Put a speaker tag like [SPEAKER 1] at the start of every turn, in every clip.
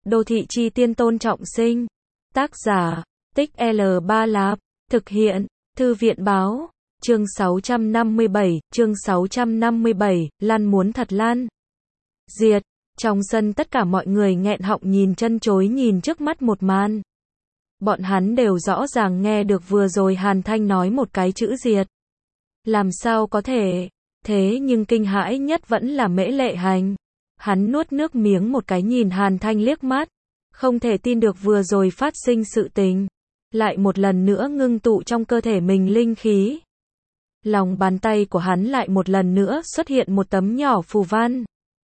[SPEAKER 1] Đô thị chi tiên Tôn Trọng Sinh. Tác giả, Tích L3 Lạp. Thực hiện, Thư viện báo. Chương 657, Lan muốn thật Lan. Diệt. Trong sân tất cả mọi người nghẹn họng nhìn chân chối nhìn trước mắt một màn. Bọn hắn đều rõ ràng nghe được vừa rồi Hàn Thanh nói một cái chữ diệt. Làm sao có thể? Thế nhưng kinh hãi nhất vẫn là Mễ Lệ Hành. Hắn nuốt nước miếng một cái nhìn Hàn Thanh liếc mắt. Không thể tin được vừa rồi phát sinh sự tình. Lại một lần nữa ngưng tụ trong cơ thể mình linh khí. Lòng bàn tay của hắn lại một lần nữa xuất hiện một tấm nhỏ phù văn.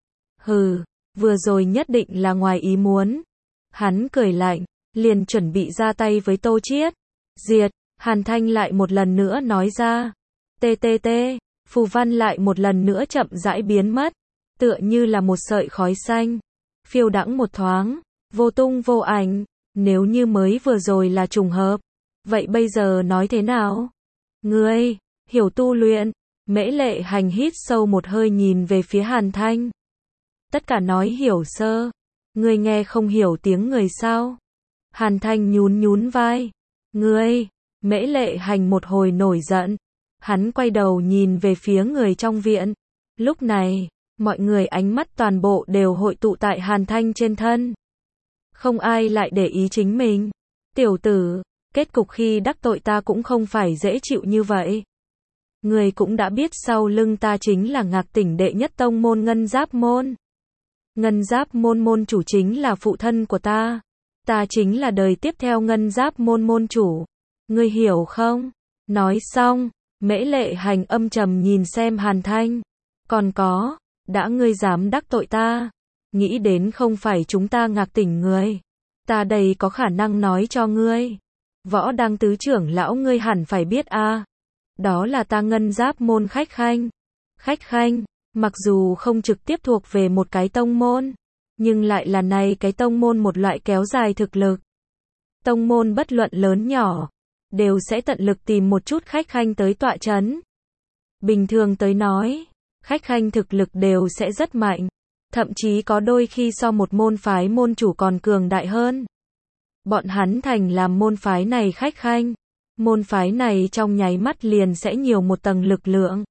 [SPEAKER 1] Hừ, vừa rồi nhất định là ngoài ý muốn. Hắn cười lạnh, liền chuẩn bị ra tay với Tô Chiết. Diệt, Hàn Thanh lại một lần nữa nói ra. TTT, phù văn lại một lần nữa chậm rãi biến mất. Tựa như là một sợi khói xanh. Phiêu đãng một thoáng, vô tung vô ảnh. Nếu như mới vừa rồi là trùng hợp. Vậy bây giờ nói thế nào? Ngươi, hiểu tu luyện. Mễ Lệ Hành hít sâu một hơi nhìn về phía Hàn Thanh. Tất cả nói hiểu sơ. Ngươi nghe không hiểu tiếng người sao? Hàn Thanh nhún vai. Ngươi, Mễ Lệ Hành một hồi nổi giận. Hắn quay đầu nhìn về phía người trong viện. Lúc này, mọi người ánh mắt toàn bộ đều hội tụ tại Hàn Thanh trên thân. Không ai lại để ý chính mình. Tiểu tử, kết cục khi đắc tội ta cũng không phải dễ chịu như vậy. Người cũng đã biết sau lưng ta chính là Ngạc Tỉnh đệ nhất tông môn Ngân Giáp môn. Ngân Giáp môn môn chủ chính là phụ thân của ta. Ta chính là đời tiếp theo Ngân Giáp môn môn chủ. Ngươi hiểu không? Nói xong, Mễ Lệ Hành âm trầm nhìn xem Hàn Thanh. Còn có, đã ngươi dám đắc tội ta. Nghĩ đến không phải chúng ta Ngạc Tỉnh người. Ta đây có khả năng nói cho ngươi. Võ Đăng tứ trưởng lão ngươi hẳn phải biết a. Đó là ta Ngân Giáp môn khách khanh. Khách khanh, mặc dù không trực tiếp thuộc về một cái tông môn, nhưng lại là này cái tông môn một loại kéo dài thực lực. Tông môn bất luận lớn nhỏ, đều sẽ tận lực tìm một chút khách khanh tới tọa chấn. Bình thường tới nói, khách khanh thực lực đều sẽ rất mạnh. Thậm chí có đôi khi so một môn phái môn chủ còn cường đại hơn. Bọn hắn thành làm môn phái này khách khanh. Môn phái này trong nháy mắt liền sẽ nhiều một tầng lực lượng.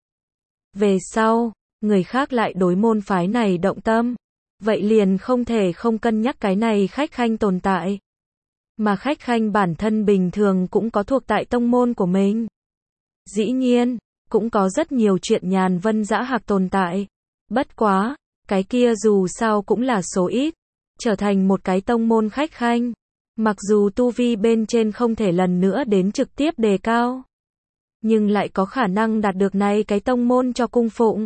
[SPEAKER 1] Về sau, người khác lại đối môn phái này động tâm. Vậy liền không thể không cân nhắc cái này khách khanh tồn tại. Mà khách khanh bản thân bình thường cũng có thuộc tại tông môn của mình. Dĩ nhiên, cũng có rất nhiều chuyện nhàn vân dã hạc tồn tại. Bất quá, cái kia dù sao cũng là số ít. Trở thành một cái tông môn khách khanh. Mặc dù tu vi bên trên không thể lần nữa đến trực tiếp đề cao. Nhưng lại có khả năng đạt được này cái tông môn cho cung phụng.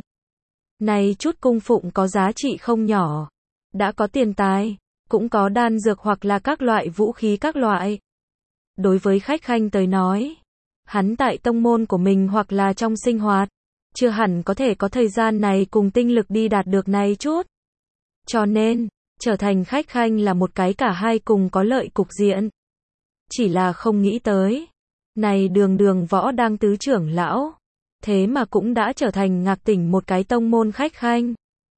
[SPEAKER 1] Này chút cung phụng có giá trị không nhỏ. Đã có tiền tài, cũng có đan dược hoặc là các loại vũ khí các loại. Đối với khách khanh tới nói, hắn tại tông môn của mình hoặc là trong sinh hoạt, chưa hẳn có thể có thời gian này cùng tinh lực đi đạt được này chút. Cho nên, trở thành khách khanh là một cái cả hai cùng có lợi cục diện. Chỉ là không nghĩ tới. Này đường Võ Đăng tứ trưởng lão. Thế mà cũng đã trở thành Ngạc Tỉnh một cái tông môn khách khanh.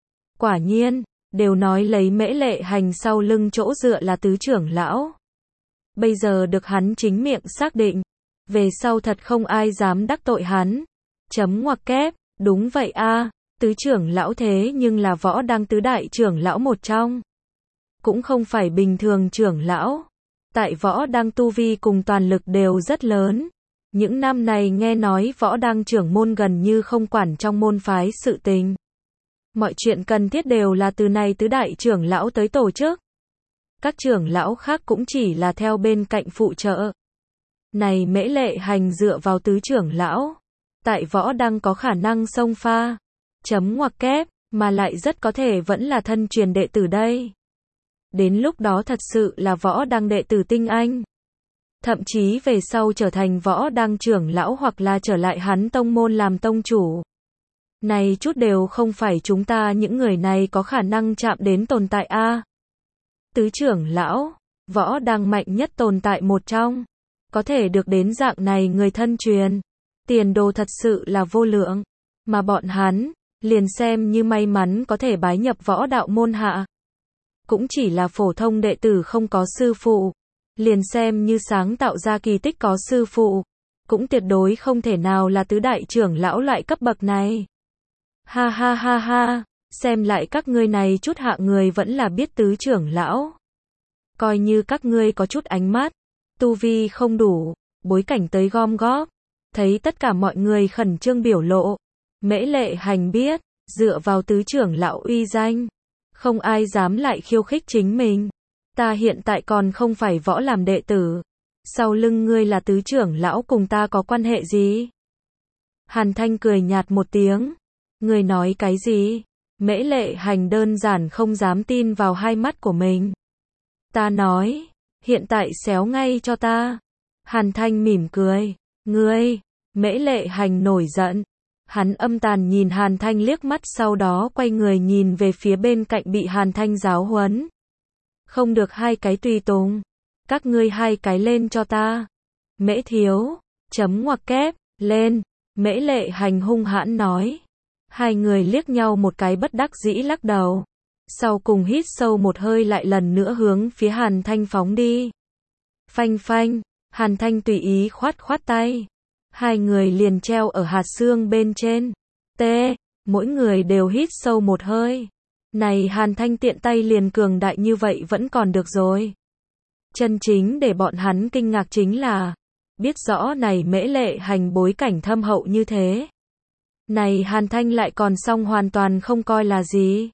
[SPEAKER 1] Quả nhiên, đều nói lấy Mễ Lệ Hành sau lưng chỗ dựa là tứ trưởng lão. Bây giờ được hắn chính miệng xác định. Về sau thật không ai dám đắc tội hắn. Chấm ngoặc kép, đúng vậy a. Tứ trưởng lão thế nhưng là Võ Đăng tứ đại trưởng lão một trong. Cũng không phải bình thường trưởng lão. Tại Võ Đăng tu vi cùng toàn lực đều rất lớn. Những năm này nghe nói Võ Đăng trưởng môn gần như không quản trong môn phái sự tình. Mọi chuyện cần thiết đều là từ này tứ đại trưởng lão tới tổ chức. Các trưởng lão khác cũng chỉ là theo bên cạnh phụ trợ. Này Mễ Lệ Hành dựa vào tứ trưởng lão. Tại Võ Đăng có khả năng xông pha. Chấm ngoặc kép, mà lại rất có thể vẫn là thân truyền đệ tử đây. Đến lúc đó thật sự là Võ Đăng đệ tử tinh anh. Thậm chí về sau trở thành Võ Đăng trưởng lão hoặc là trở lại hắn tông môn làm tông chủ. Này chút đều không phải chúng ta những người này có khả năng chạm đến tồn tại a. Tứ trưởng lão, Võ Đăng mạnh nhất tồn tại một trong. Có thể được đến dạng này người thân truyền. Tiền đồ thật sự là vô lượng. Mà bọn hắn, liền xem như may mắn có thể bái nhập võ đạo môn hạ. cũng chỉ là phổ thông đệ tử không có sư phụ. Liền xem như sáng tạo ra kỳ tích có sư phụ, cũng tuyệt đối không thể nào là tứ đại trưởng lão loại cấp bậc này. Ha ha ha ha, xem lại các ngươi này chút hạ người vẫn là biết tứ trưởng lão. Coi như các ngươi có chút ánh mắt, tu vi không đủ, bối cảnh tới gom góp. Thấy tất cả mọi người khẩn trương biểu lộ, Mễ Lệ Hành biết, dựa vào tứ trưởng lão uy danh, không ai dám lại khiêu khích chính mình. Ta hiện tại còn không phải võ làm đệ tử, sau lưng ngươi là tứ trưởng lão cùng ta có quan hệ gì? Hàn Thanh cười nhạt một tiếng, ngươi nói cái gì? Mễ Lệ Hành đơn giản không dám tin vào hai mắt của mình. Ta nói, hiện tại xéo ngay cho ta. Hàn Thanh mỉm cười, ngươi, Mễ Lệ Hành nổi giận. Hắn âm tàn nhìn Hàn Thanh liếc mắt, sau đó quay người nhìn về phía bên cạnh bị Hàn Thanh giáo huấn. Không được hai cái tùy tùng, các ngươi hai cái lên cho ta. Mễ thiếu, chấm ngoặc kép, lên, Mễ Lệ Hành hung hãn nói. Hai người liếc nhau một cái bất đắc dĩ lắc đầu. Sau cùng hít sâu một hơi lại lần nữa hướng phía Hàn Thanh phóng đi. Phanh phanh, Hàn Thanh tùy ý khoát khoát tay. Hai người liền treo ở hạt xương bên trên. Mỗi người đều hít sâu một hơi. Này Hàn Thanh tiện tay liền cường đại như vậy vẫn còn được rồi. Chân chính để bọn hắn kinh ngạc chính là, biết rõ này Mễ Lệ Hành bối cảnh thâm hậu như thế. Này Hàn Thanh lại còn xong hoàn toàn không coi là gì.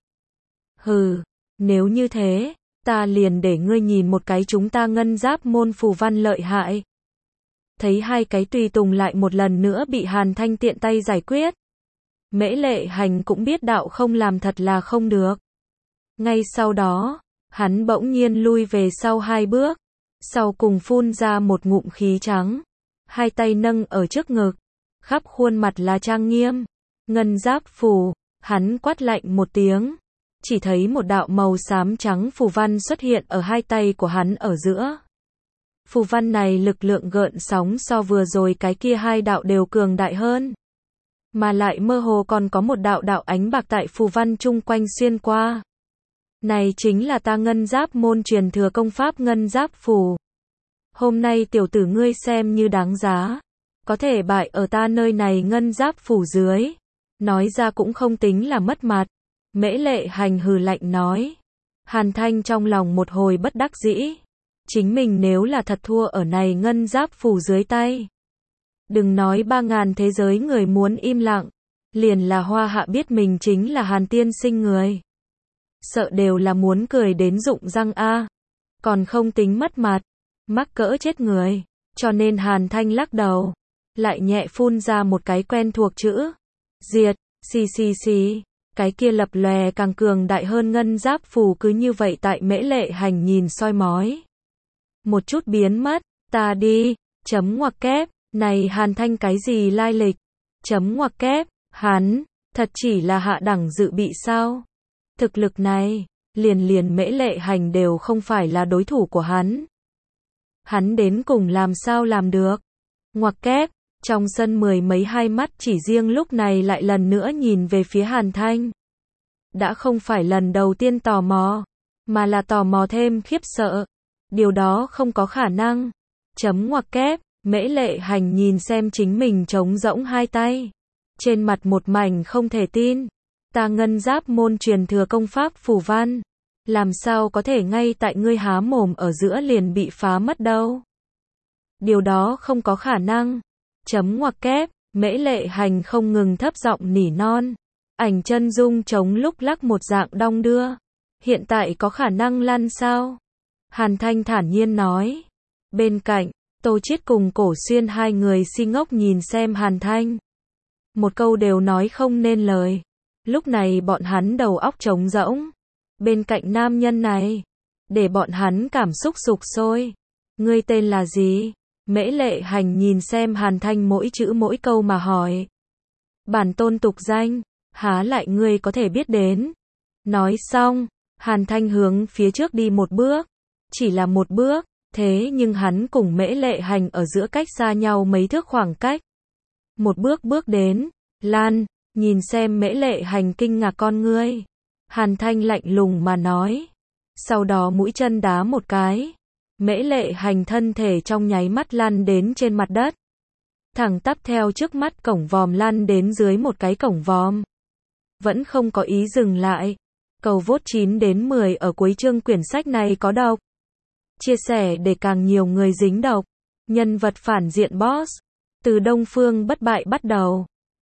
[SPEAKER 1] Hừ, nếu như thế, ta liền để ngươi nhìn một cái chúng ta Ngân Giáp môn phù văn lợi hại. Thấy hai cái tùy tùng lại một lần nữa bị Hàn Thanh tiện tay giải quyết. Mễ Lệ Hành cũng biết đạo không làm thật là không được. Ngay sau đó, hắn bỗng nhiên lui về sau hai bước, sau cùng phun ra một ngụm khí trắng. Hai tay nâng ở trước ngực, khắp khuôn mặt là trang nghiêm. Ngân Giáp phù, hắn quát lạnh một tiếng. Chỉ thấy một đạo màu xám trắng phù văn xuất hiện ở hai tay của hắn ở giữa. Phù văn này lực lượng gợn sóng so vừa rồi cái kia hai đạo đều cường đại hơn. Mà lại mơ hồ còn có một đạo đạo ánh bạc tại phù văn chung quanh xuyên qua. Này chính là ta Ngân Giáp môn truyền thừa công pháp Ngân Giáp phù. Hôm nay tiểu tử ngươi xem như đáng giá. Có thể bại ở ta nơi này Ngân Giáp phù dưới. Nói ra cũng không tính là mất mặt. Mễ Lệ Hành hừ lạnh nói. Hàn Thanh trong lòng một hồi bất đắc dĩ. Chính mình nếu là thật thua ở này Ngân Giáp phù dưới tay. Đừng nói 3.000 thế giới người muốn im lặng. Liền là Hoa Hạ biết mình chính là Hàn tiên sinh người. Sợ đều là muốn cười đến rụng răng a. Còn không tính mất mặt. Mắc cỡ chết người. Cho nên Hàn Thanh lắc đầu. Lại nhẹ phun ra một cái quen thuộc chữ. Diệt, xì. Cái kia lập lòe càng cường đại hơn Ngân Giáp phù cứ như vậy tại Mễ Lệ Hành nhìn soi mói. Một chút biến mất, ta đi, chấm ngoặc kép, này Hàn Thanh cái gì lai lịch, chấm ngoặc kép, hắn, thật chỉ là hạ đẳng dự bị sao? Thực lực này, liền Mễ Lệ Hành đều không phải là đối thủ của hắn. Hắn đến cùng làm sao làm được? Ngoặc kép, trong sân mười mấy hai mắt chỉ riêng lúc này lại lần nữa nhìn về phía Hàn Thanh. Đã không phải lần đầu tiên tò mò, mà là tò mò thêm khiếp sợ. Điều đó không có khả năng. Chấm ngoặc kép, Mễ Lệ Hành nhìn xem chính mình trống rỗng hai tay. Trên mặt một mảnh không thể tin. Ta Ngân Giáp môn truyền thừa công pháp phù văn. Làm sao có thể ngay tại ngươi há mồm ở giữa liền bị phá mất đâu. Điều đó không có khả năng. Chấm ngoặc kép, Mễ Lệ Hành không ngừng thấp giọng nỉ non. Ảnh chân dung trống lúc lắc một dạng đong đưa. Hiện tại có khả năng lăn sao? Hàn Thanh thản nhiên nói. Bên cạnh, Tô Chiết cùng Cổ Xuyên hai người si ngốc nhìn xem Hàn Thanh. Một câu đều nói không nên lời. Lúc này bọn hắn đầu óc trống rỗng. Bên cạnh nam nhân này, để bọn hắn cảm xúc sục sôi. Ngươi tên là gì? Mễ Lệ Hành nhìn xem Hàn Thanh mỗi chữ mỗi câu mà hỏi. Bản tôn tục danh, há lại ngươi có thể biết đến. Nói xong, Hàn Thanh hướng phía trước đi một bước. Chỉ là một bước, thế nhưng hắn cùng Mễ Lệ Hành ở giữa cách xa nhau mấy thước khoảng cách. Một bước bước đến, Lan, nhìn xem Mễ Lệ Hành kinh ngạc con ngươi. Hàn Thanh lạnh lùng mà nói. Sau đó mũi chân đá một cái. Mễ Lệ Hành thân thể trong nháy mắt lăn đến trên mặt đất. Thẳng tắp theo trước mắt cổng vòm lăn đến dưới một cái cổng vòm. Vẫn không có ý dừng lại. Cầu vote 9 đến 10 ở cuối chương quyển sách này có độc. Chia sẻ để càng nhiều người dính độc. Nhân vật phản diện boss. Từ Đông Phương bất bại bắt đầu.